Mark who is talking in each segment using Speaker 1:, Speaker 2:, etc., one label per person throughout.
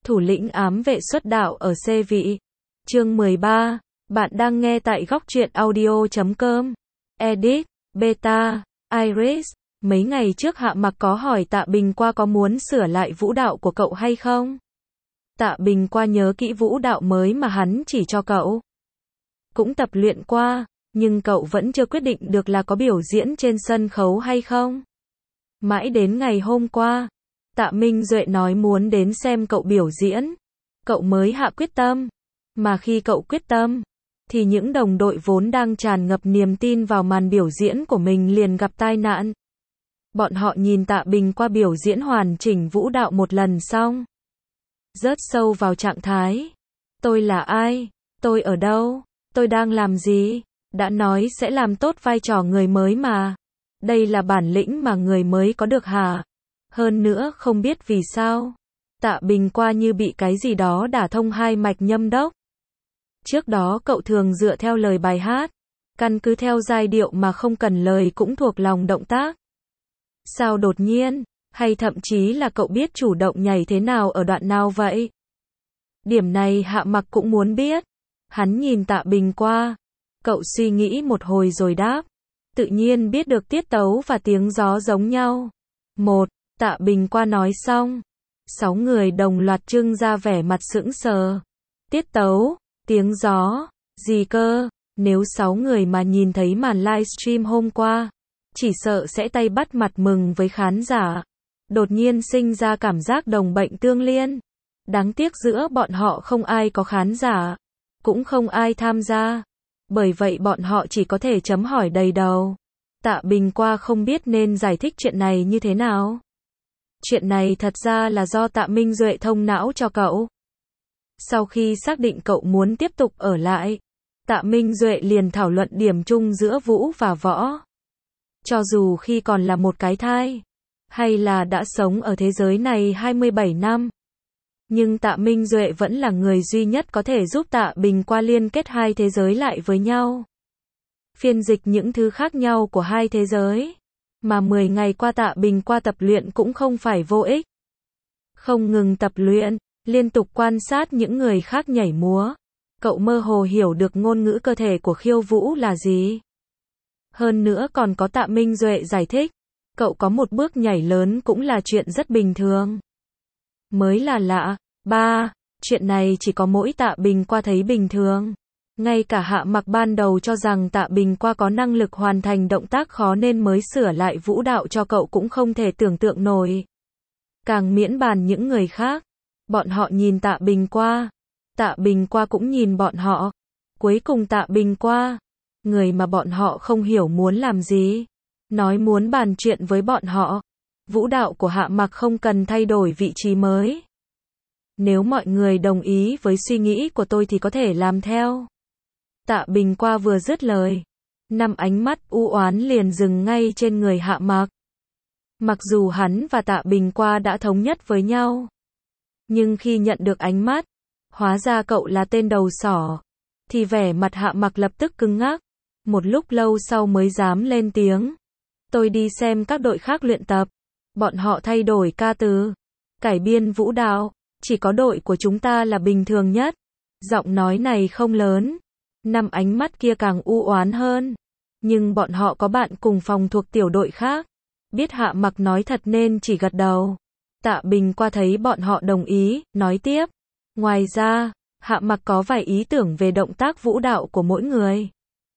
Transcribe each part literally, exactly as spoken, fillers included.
Speaker 1: Thủ lĩnh ám vệ xuất đạo ở C vị. Chương mười ba. Bạn đang nghe tại góc truyện audio chấm com. Edit, Beta, Iris. Mấy ngày trước Hạ Mặc có hỏi Tạ Bình qua có muốn sửa lại vũ đạo của cậu hay không? Tạ Bình qua nhớ kỹ vũ đạo mới mà hắn chỉ cho cậu. Cũng tập luyện qua, nhưng cậu vẫn chưa quyết định được là có biểu diễn trên sân khấu hay không. Mãi đến ngày hôm qua, Tạ Minh Duệ nói muốn đến xem cậu biểu diễn. Cậu mới hạ quyết tâm. Mà khi cậu quyết tâm, thì những đồng đội vốn đang tràn ngập niềm tin vào màn biểu diễn của mình liền gặp tai nạn. Bọn họ nhìn Tạ Bình qua biểu diễn hoàn chỉnh vũ đạo một lần xong, rớt sâu vào trạng thái. Tôi là ai? Tôi ở đâu? Tôi đang làm gì? Đã nói sẽ làm tốt vai trò người mới mà. Đây là bản lĩnh mà người mới có được hả? Hơn nữa không biết vì sao, Tạ Bình qua như bị cái gì đó đả thông hai mạch nhâm đốc. Trước đó cậu thường dựa theo lời bài hát, căn cứ theo giai điệu mà không cần lời cũng thuộc lòng động tác. Sao đột nhiên, hay thậm chí là cậu biết chủ động nhảy thế nào ở đoạn nào vậy? Điểm này Hạ Mặc cũng muốn biết. Hắn nhìn Tạ Bình qua, cậu suy nghĩ một hồi rồi đáp. Tự nhiên biết được tiết tấu và tiếng gió giống nhau. Một, Tạ Bình qua nói xong, sáu người đồng loạt trưng ra vẻ mặt sững sờ. Tiết tấu, tiếng gió, gì cơ? Nếu sáu người mà nhìn thấy màn livestream hôm qua, chỉ sợ sẽ tay bắt mặt mừng với khán giả. Đột nhiên sinh ra cảm giác đồng bệnh tương liên. Đáng tiếc giữa bọn họ không ai có khán giả, cũng không ai tham gia. Bởi vậy bọn họ chỉ có thể chấm hỏi đầy đầu. Tạ Bình qua không biết nên giải thích chuyện này như thế nào. Chuyện này thật ra là do Tạ Minh Duệ thông não cho cậu. Sau khi xác định cậu muốn tiếp tục ở lại, Tạ Minh Duệ liền thảo luận điểm chung giữa vũ và võ. Cho dù khi còn là một cái thai, hay là đã sống ở thế giới này hai mươi bảy năm, nhưng Tạ Minh Duệ vẫn là người duy nhất có thể giúp Tạ Bình qua liên kết hai thế giới lại với nhau. Phiên dịch những thứ khác nhau của hai thế giới. Mà mười ngày qua Tạ Bình qua tập luyện cũng không phải vô ích. Không ngừng tập luyện, liên tục quan sát những người khác nhảy múa. Cậu mơ hồ hiểu được ngôn ngữ cơ thể của khiêu vũ là gì. Hơn nữa còn có Tạ Minh Duệ giải thích. Cậu có một bước nhảy lớn cũng là chuyện rất bình thường. Mới là lạ. Ba. Chuyện này chỉ có mỗi Tạ Bình qua thấy bình thường. Ngay cả Hạ Mặc ban đầu cho rằng Tạ Bình qua có năng lực hoàn thành động tác khó nên mới sửa lại vũ đạo cho cậu cũng không thể tưởng tượng nổi. Càng miễn bàn những người khác. Bọn họ nhìn Tạ Bình qua. Tạ Bình qua cũng nhìn bọn họ. Cuối cùng Tạ Bình qua, người mà bọn họ không hiểu muốn làm gì, nói muốn bàn chuyện với bọn họ. Vũ đạo của Hạ Mặc không cần thay đổi vị trí mới. Nếu mọi người đồng ý với suy nghĩ của tôi thì có thể làm theo. Tạ Bình qua vừa dứt lời, năm ánh mắt u oán liền dừng ngay trên người Hạ Mặc. Mặc dù hắn và Tạ Bình qua đã thống nhất với nhau, nhưng khi nhận được ánh mắt, hóa ra cậu là tên đầu sỏ, thì vẻ mặt Hạ Mặc lập tức cứng ngắc. Một lúc lâu sau mới dám lên tiếng. Tôi đi xem các đội khác luyện tập. Bọn họ thay đổi ca từ, cải biên vũ đạo. Chỉ có đội của chúng ta là bình thường nhất. Giọng nói này không lớn. Năm ánh mắt kia càng u oán hơn. Nhưng bọn họ có bạn cùng phòng thuộc tiểu đội khác. Biết Hạ Mặc nói thật nên chỉ gật đầu. Tạ Bình qua thấy bọn họ đồng ý, nói tiếp. Ngoài ra, Hạ Mặc có vài ý tưởng về động tác vũ đạo của mỗi người.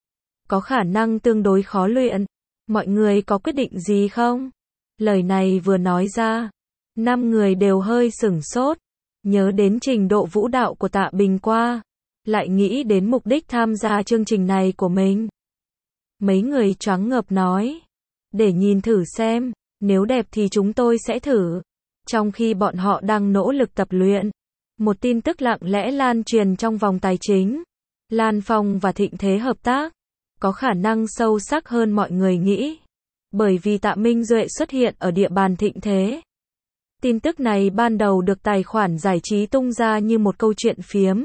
Speaker 1: Có khả năng tương đối khó luyện. Mọi người có quyết định gì không? Lời này vừa nói ra, năm người đều hơi sửng sốt. Nhớ đến trình độ vũ đạo của Tạ Bình qua, lại nghĩ đến mục đích tham gia chương trình này của mình. Mấy người choáng ngợp nói. Để nhìn thử xem, nếu đẹp thì chúng tôi sẽ thử. Trong khi bọn họ đang nỗ lực tập luyện, một tin tức lặng lẽ lan truyền trong vòng tài chính. Lan Phong và Thịnh Thế hợp tác, có khả năng sâu sắc hơn mọi người nghĩ. Bởi vì Tạ Minh Duệ xuất hiện ở địa bàn Thịnh Thế. Tin tức này ban đầu được tài khoản giải trí tung ra như một câu chuyện phiếm.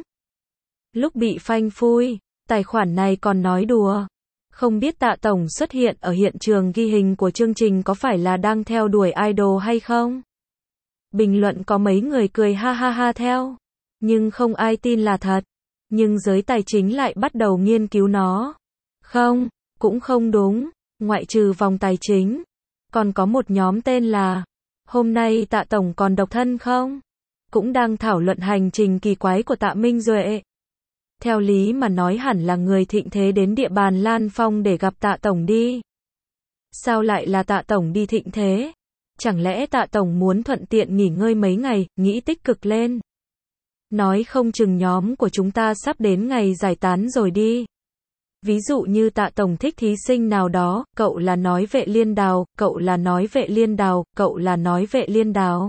Speaker 1: Lúc bị phanh phui, tài khoản này còn nói đùa. Không biết Tạ Tổng xuất hiện ở hiện trường ghi hình của chương trình có phải là đang theo đuổi idol hay không? Bình luận có mấy người cười ha ha ha theo. Nhưng không ai tin là thật. Nhưng giới tài chính lại bắt đầu nghiên cứu nó. Không, cũng không đúng. Ngoại trừ vòng tài chính. Còn có một nhóm tên là Hôm nay Tạ Tổng còn độc thân không? Cũng đang thảo luận hành trình kỳ quái của Tạ Minh Duệ. Theo lý mà nói hẳn là người thịnh thế đến địa bàn Lan Phong để gặp Tạ Tổng đi. Sao lại là Tạ Tổng đi thịnh thế? Chẳng lẽ Tạ Tổng muốn thuận tiện nghỉ ngơi mấy ngày, nghĩ tích cực lên. Nói không chừng nhóm của chúng ta sắp đến ngày giải tán rồi đi. Ví dụ như Tạ Tổng thích thí sinh nào đó, cậu là nói Vệ Liên Đào, cậu là nói Vệ Liên Đào, cậu là nói Vệ Liên Đào.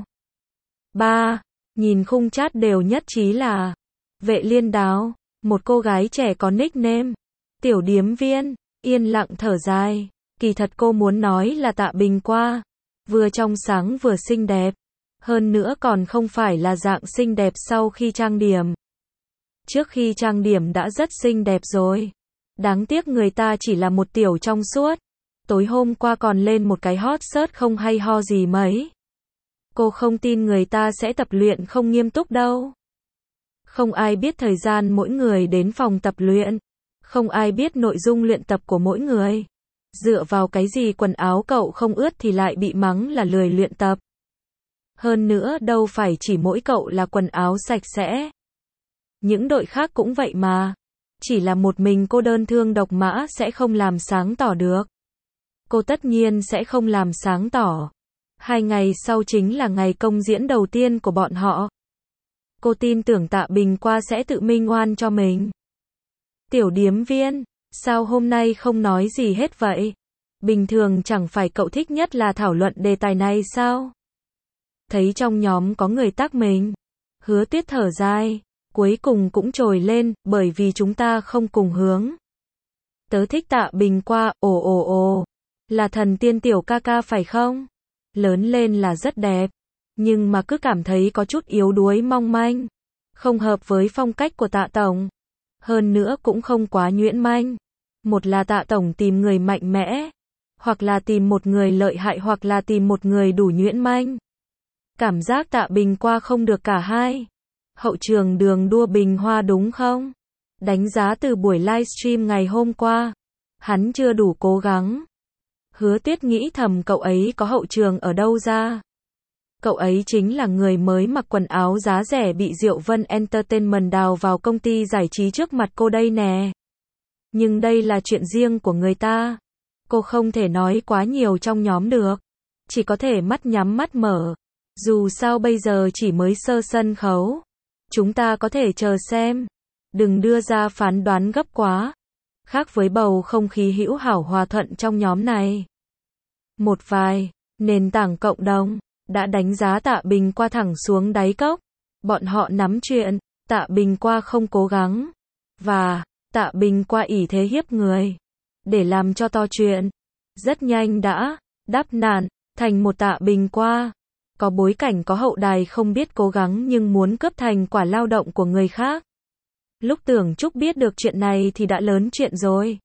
Speaker 1: ba. Nhìn khung chat đều nhất trí là Vệ Liên Đào, một cô gái trẻ có nickname Tiểu Điếm Viên, yên lặng thở dài. Kỳ thật cô muốn nói là Tạ Bình qua. Vừa trong sáng vừa xinh đẹp. Hơn nữa còn không phải là dạng xinh đẹp sau khi trang điểm. Trước khi trang điểm đã rất xinh đẹp rồi. Đáng tiếc người ta chỉ là một tiểu trong suốt. Tối hôm qua còn lên một cái hot search không hay ho gì mấy. Cô không tin người ta sẽ tập luyện không nghiêm túc đâu. Không ai biết thời gian mỗi người đến phòng tập luyện. Không ai biết nội dung luyện tập của mỗi người. Dựa vào cái gì quần áo cậu không ướt thì lại bị mắng là lười luyện tập. Hơn nữa đâu phải chỉ mỗi cậu là quần áo sạch sẽ. Những đội khác cũng vậy mà. Chỉ là một mình cô đơn thương độc mã sẽ không làm sáng tỏ được. Cô tất nhiên sẽ không làm sáng tỏ. Hai ngày sau chính là ngày công diễn đầu tiên của bọn họ. Cô tin tưởng Tạ Bình qua sẽ tự minh oan cho mình. Tiểu Điếm Viên, sao hôm nay không nói gì hết vậy? Bình thường chẳng phải cậu thích nhất là thảo luận đề tài này sao? Thấy trong nhóm có người tác mình. Hứa Tuyết thở dài. Cuối cùng cũng trồi lên, bởi vì chúng ta không cùng hướng. Tớ thích Tạ Bình qua, ồ ồ ồ. Là thần tiên tiểu ca ca phải không? Lớn lên là rất đẹp. Nhưng mà cứ cảm thấy có chút yếu đuối mong manh. Không hợp với phong cách của Tạ Tổng. Hơn nữa cũng không quá nhuyễn manh. Một là Tạ Tổng tìm người mạnh mẽ. Hoặc là tìm một người lợi hại hoặc là tìm một người đủ nhuyễn manh. Cảm giác Tạ Bình qua không được cả hai. Hậu trường đường đua bình hoa đúng không? Đánh giá từ buổi livestream ngày hôm qua. Hắn chưa đủ cố gắng. Hứa Tuyết nghĩ thầm cậu ấy có hậu trường ở đâu ra. Cậu ấy chính là người mới mặc quần áo giá rẻ bị Diệu Vân Entertainment đào vào công ty giải trí trước mặt cô đây nè. Nhưng đây là chuyện riêng của người ta. Cô không thể nói quá nhiều trong nhóm được. Chỉ có thể mắt nhắm mắt mở. Dù sao bây giờ chỉ mới sơ sân khấu. Chúng ta có thể chờ xem. Đừng đưa ra phán đoán gấp quá. Khác với bầu không khí hữu hảo hòa thuận trong nhóm này. Một vài nền tảng cộng đồng đã đánh giá Tạ Bình qua thẳng xuống đáy cốc. Bọn họ nắm chuyện Tạ Bình qua không cố gắng. Và Tạ Bình qua ỷ thế hiếp người. Để làm cho to chuyện. Rất nhanh đã đáp nạn thành một Tạ Bình qua. Có bối cảnh có hậu đài không biết cố gắng nhưng muốn cướp thành quả lao động của người khác. Lúc Tưởng Trúc biết được chuyện này thì đã lớn chuyện rồi.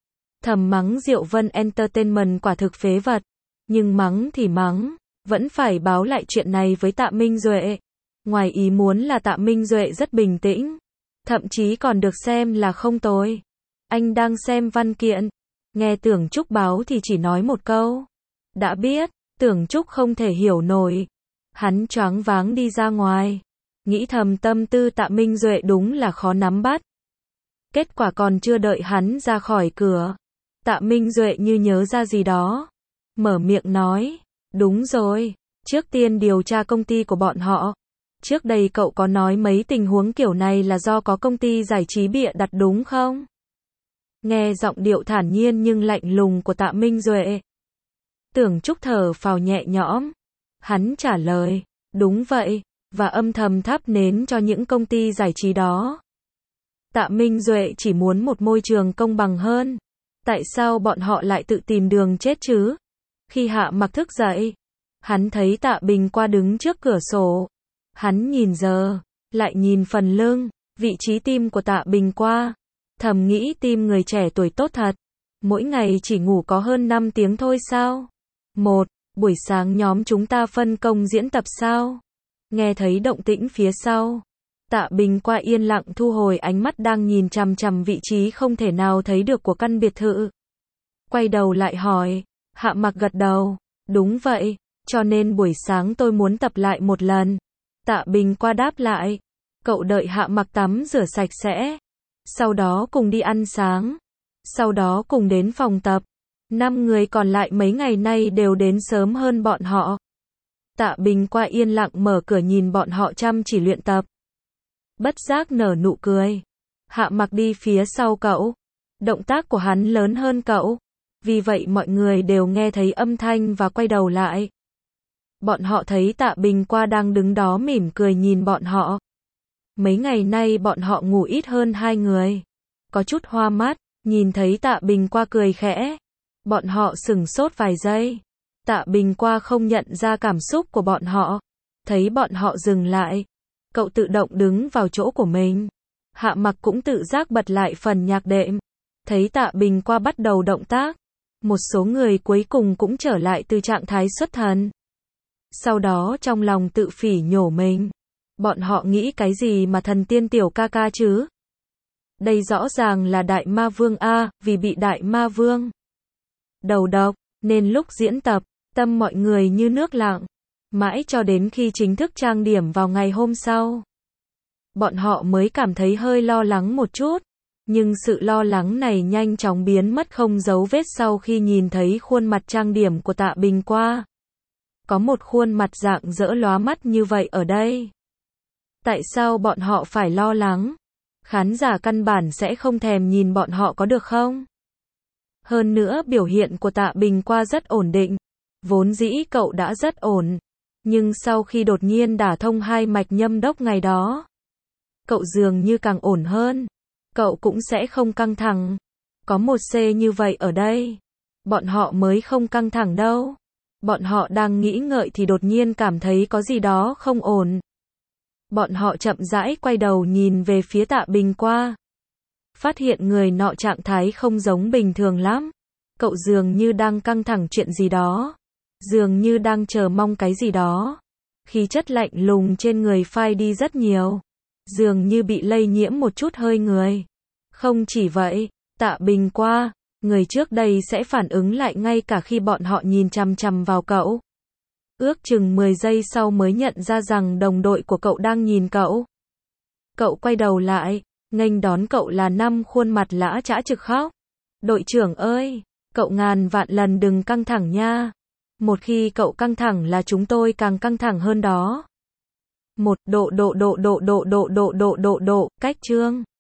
Speaker 1: Thầm mắng Diệu Vân Entertainment quả thực phế vật. Nhưng mắng thì mắng, vẫn phải báo lại chuyện này với Tạ Minh Duệ. Ngoài ý muốn là Tạ Minh Duệ rất bình tĩnh. Thậm chí còn được xem là không tồi. Anh đang xem văn kiện. Nghe Tưởng Trúc báo thì chỉ nói một câu. Đã biết. Tưởng Trúc không thể hiểu nổi. Hắn choáng váng đi ra ngoài. Nghĩ thầm tâm tư Tạ Minh Duệ đúng là khó nắm bắt. Kết quả còn chưa đợi hắn ra khỏi cửa. Tạ Minh Duệ như nhớ ra gì đó. Mở miệng nói. Đúng rồi. Trước tiên điều tra công ty của bọn họ. Trước đây cậu có nói mấy tình huống kiểu này là do có công ty giải trí bịa đặt đúng không? Nghe giọng điệu thản nhiên nhưng lạnh lùng của Tạ Minh Duệ. Tưởng Trúc thở phào nhẹ nhõm. Hắn trả lời, đúng vậy, và âm thầm thắp nến cho những công ty giải trí đó. Tạ Minh Duệ chỉ muốn một môi trường công bằng hơn. Tại sao bọn họ lại tự tìm đường chết chứ? Khi Hạ Mặc thức dậy, hắn thấy Tạ Bình qua đứng trước cửa sổ. Hắn nhìn giờ, lại nhìn phần lưng, vị trí tim của Tạ Bình qua. Thầm nghĩ tim người trẻ tuổi tốt thật. Mỗi ngày chỉ ngủ có hơn năm tiếng thôi sao? Một, buổi sáng nhóm chúng ta phân công diễn tập sao? Nghe thấy động tĩnh phía sau, Tạ Bình qua yên lặng thu hồi ánh mắt đang nhìn chằm chằm vị trí không thể nào thấy được của căn biệt thự. Quay đầu lại hỏi, Hạ Mặc gật đầu, đúng vậy, cho nên buổi sáng tôi muốn tập lại một lần. Tạ Bình qua đáp lại, cậu đợi Hạ Mặc tắm rửa sạch sẽ, sau đó cùng đi ăn sáng, sau đó cùng đến phòng tập. Năm người còn lại mấy ngày nay đều đến sớm hơn bọn họ. Tạ Bình qua yên lặng mở cửa nhìn bọn họ chăm chỉ luyện tập. Bất giác nở nụ cười. Hạ Mặc đi phía sau cậu. Động tác của hắn lớn hơn cậu. Vì vậy mọi người đều nghe thấy âm thanh và quay đầu lại. Bọn họ thấy Tạ Bình qua đang đứng đó mỉm cười nhìn bọn họ. Mấy ngày nay bọn họ ngủ ít hơn hai người. Có chút hoa mắt, nhìn thấy Tạ Bình qua cười khẽ. Bọn họ sửng sốt vài giây. Tạ Bình qua không nhận ra cảm xúc của bọn họ. Thấy bọn họ dừng lại. Cậu tự động đứng vào chỗ của mình. Hạ Mặc cũng tự giác bật lại phần nhạc đệm. Thấy Tạ Bình qua bắt đầu động tác. Một số người cuối cùng cũng trở lại từ trạng thái xuất thần. Sau đó trong lòng tự phỉ nhổ mình. Bọn họ nghĩ cái gì mà thần tiên tiểu ca ca chứ? Đây rõ ràng là đại ma vương a, vì bị đại ma vương đầu độc, nên lúc diễn tập, tâm mọi người như nước lặng. Mãi cho đến khi chính thức trang điểm vào ngày hôm sau, bọn họ mới cảm thấy hơi lo lắng một chút. Nhưng sự lo lắng này nhanh chóng biến mất không dấu vết sau khi nhìn thấy khuôn mặt trang điểm của Tạ Bình qua. Có một khuôn mặt rạng rỡ lóa mắt như vậy ở đây. Tại sao bọn họ phải lo lắng? Khán giả căn bản sẽ không thèm nhìn bọn họ có được không? Hơn nữa biểu hiện của Tạ Bình qua rất ổn định. Vốn dĩ cậu đã rất ổn. Nhưng sau khi đột nhiên đả thông hai mạch nhâm đốc ngày đó, cậu dường như càng ổn hơn. Cậu cũng sẽ không căng thẳng. Có một C như vậy ở đây. Bọn họ mới không căng thẳng đâu. Bọn họ đang nghĩ ngợi thì đột nhiên cảm thấy có gì đó không ổn. Bọn họ chậm rãi quay đầu nhìn về phía Tạ Bình qua. Phát hiện người nọ trạng thái không giống bình thường lắm. Cậu dường như đang căng thẳng chuyện gì đó. Dường như đang chờ mong cái gì đó. Khí chất lạnh lùng trên người phai đi rất nhiều. Dường như bị lây nhiễm một chút hơi người. Không chỉ vậy, Tạ Bình qua, người trước đây sẽ phản ứng lại ngay cả khi bọn họ nhìn chằm chằm vào cậu. Ước chừng mười giây sau mới nhận ra rằng đồng đội của cậu đang nhìn cậu. Cậu quay đầu lại, nghênh đón cậu là năm khuôn mặt lã chã trực khóc. Đội trưởng ơi, cậu ngàn vạn lần đừng căng thẳng nha. Một khi cậu căng thẳng là chúng tôi càng căng thẳng hơn đó. Một độ độ độ độ độ độ độ độ độ độ, cách chương.